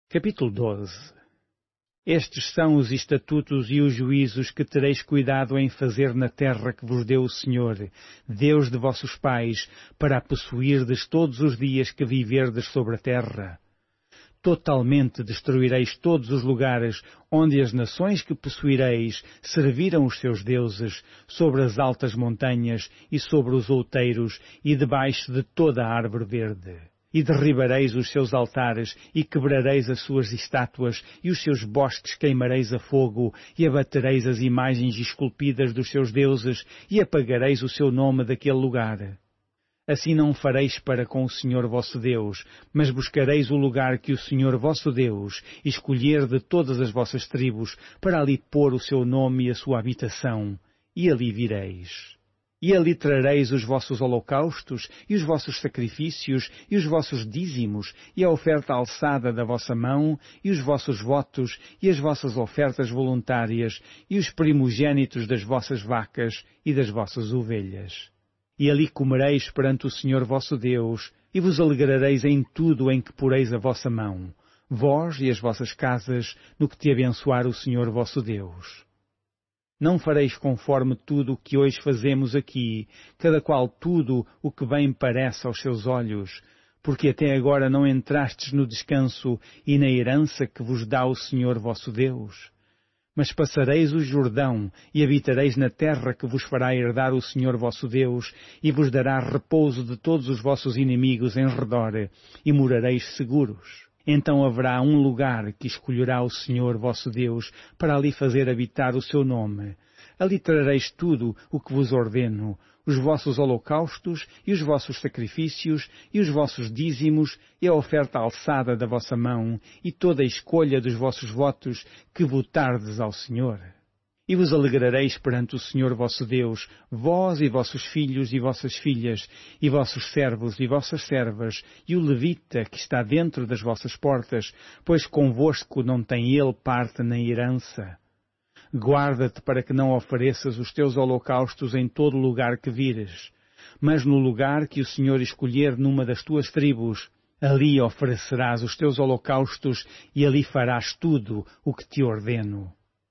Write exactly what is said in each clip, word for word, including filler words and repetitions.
Capítulo doze. Estes são os estatutos e os juízos que tereis cuidado em fazer na terra que vos deu o Senhor, Deus de vossos pais, para a possuirdes todos os dias que viverdes sobre a terra. Totalmente destruireis todos os lugares onde as nações que possuireis serviram os seus deuses, sobre as altas montanhas e sobre os outeiros e debaixo de toda a árvore verde. E derribareis os seus altares, e quebrareis as suas estátuas, e os seus bosques queimareis a fogo, e abatereis as imagens esculpidas dos seus deuses, e apagareis o seu nome daquele lugar. Assim não fareis para com o Senhor vosso Deus, mas buscareis o lugar que o Senhor vosso Deus escolher de todas as vossas tribos, para ali pôr o seu nome e a sua habitação, e ali vireis. E ali trareis os vossos holocaustos, e os vossos sacrifícios, e os vossos dízimos, e a oferta alçada da vossa mão, e os vossos votos, e as vossas ofertas voluntárias, e os primogênitos das vossas vacas e das vossas ovelhas. E ali comereis perante o Senhor vosso Deus, e vos alegrareis em tudo em que poreis a vossa mão, vós e as vossas casas, no que te abençoar o Senhor vosso Deus. Não fareis conforme tudo o que hoje fazemos aqui, cada qual tudo o que bem parece aos seus olhos, porque até agora não entrastes no descanso e na herança que vos dá o Senhor vosso Deus. Mas passareis o Jordão e habitareis na terra que vos fará herdar o Senhor vosso Deus, e vos dará repouso de todos os vossos inimigos em redor, e morareis seguros. Então haverá um lugar que escolherá o Senhor vosso Deus para ali fazer habitar o seu nome. Ali trareis tudo o que vos ordeno, os vossos holocaustos e os vossos sacrifícios e os vossos dízimos e a oferta alçada da vossa mão e toda a escolha dos vossos votos que votardes ao Senhor. E vos alegrareis perante o Senhor vosso Deus, vós e vossos filhos e vossas filhas, e vossos servos e vossas servas, e o levita que está dentro das vossas portas, pois convosco não tem ele parte na herança. Guarda-te para que não ofereças os teus holocaustos em todo lugar que vires, mas no lugar que o Senhor escolher numa das tuas tribos, ali oferecerás os teus holocaustos e ali farás tudo o que te ordeno.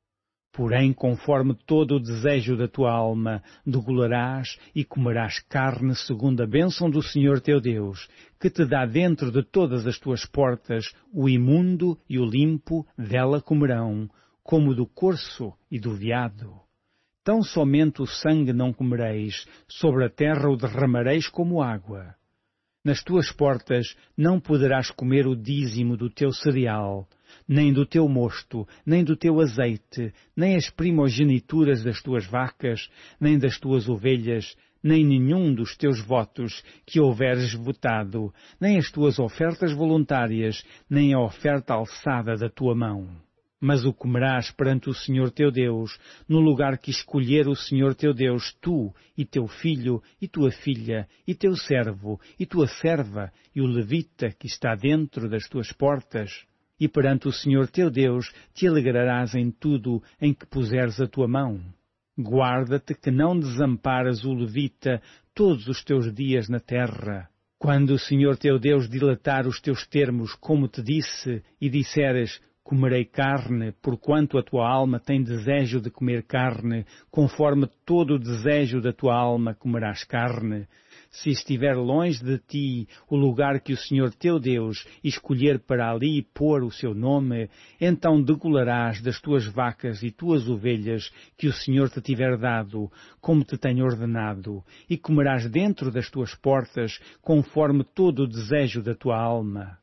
Porém, conforme todo o desejo da tua alma, degolarás e comerás carne segundo a bênção do Senhor teu Deus, que te dá dentro de todas as tuas portas, o imundo e o limpo dela comerão, como do corço e do veado. Tão somente o sangue não comereis, sobre a terra o derramareis como água. Nas tuas portas não poderás comer o dízimo do teu cereal, nem do teu mosto, nem do teu azeite, nem as primogenituras das tuas vacas, nem das tuas ovelhas, nem nenhum dos teus votos que houveres votado, nem as tuas ofertas voluntárias, nem a oferta alçada da tua mão. Mas o comerás perante o Senhor teu Deus, no lugar que escolher o Senhor teu Deus, tu, e teu filho, e tua filha, e teu servo, e tua serva, e o levita que está dentro das tuas portas. E perante o Senhor teu Deus te alegrarás em tudo em que puseres a tua mão. Guarda-te que não desamparas o levita todos os teus dias na terra. Quando o Senhor teu Deus dilatar os teus termos, como te disse, e disseres, comerei carne, porquanto a tua alma tem desejo de comer carne, conforme todo o desejo da tua alma comerás carne. Se estiver longe de ti o lugar que o Senhor teu Deus escolher para ali pôr o seu nome, então degolarás das tuas vacas e tuas ovelhas que o Senhor te tiver dado, como te tenho ordenado, e comerás dentro das tuas portas, conforme todo o desejo da tua alma.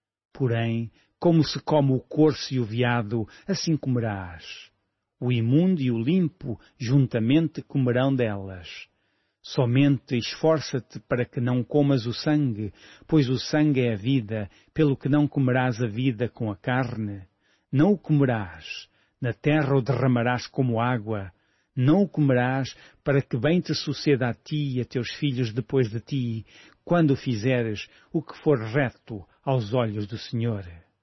Porém, como se come o corço e o veado, assim comerás. O imundo e o limpo juntamente comerão delas. Somente esforça-te para que não comas o sangue, pois o sangue é a vida, pelo que não comerás a vida com a carne. Não o comerás, na terra o derramarás como água. Não o comerás, para que bem te suceda a ti e a teus filhos depois de ti, quando fizeres o que for reto aos olhos do Senhor.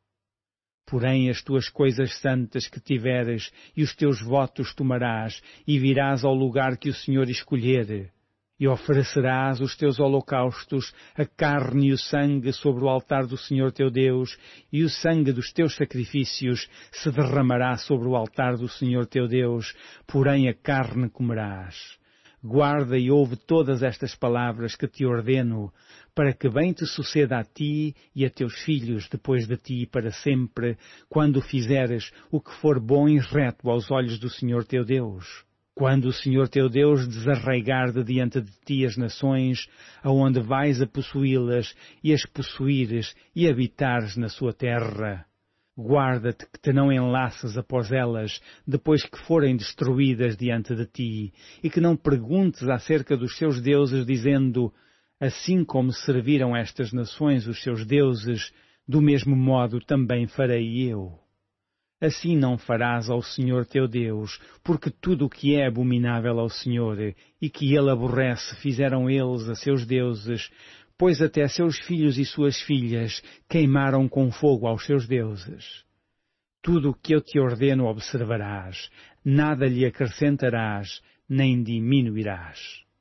Porém as tuas coisas santas que tiveres e os teus votos tomarás, e virás ao lugar que o Senhor escolher, E oferecerás os teus holocaustos, a carne e o sangue sobre o altar do Senhor teu Deus, e o sangue dos teus sacrifícios se derramará sobre o altar do Senhor teu Deus, porém a carne comerás. Guarda e ouve todas estas palavras que te ordeno, para que bem te suceda a ti e a teus filhos depois de ti para sempre, quando fizeres o que for bom e reto aos olhos do Senhor teu Deus. Quando o Senhor teu Deus desarraigar de diante de ti as nações, aonde vais a possuí-las e as possuíres e habitares na sua terra. Guarda-te que te não enlaces após elas, depois que forem destruídas diante de ti, e que não perguntes acerca dos seus deuses, dizendo, assim como serviram estas nações os seus deuses, do mesmo modo também farei eu. Assim não farás ao Senhor teu Deus, porque tudo o que é abominável ao Senhor e que Ele aborrece fizeram eles a seus deuses, pois até seus filhos e suas filhas queimaram com fogo aos seus deuses. Tudo o que eu te ordeno observarás, nada lhe acrescentarás, nem diminuirás.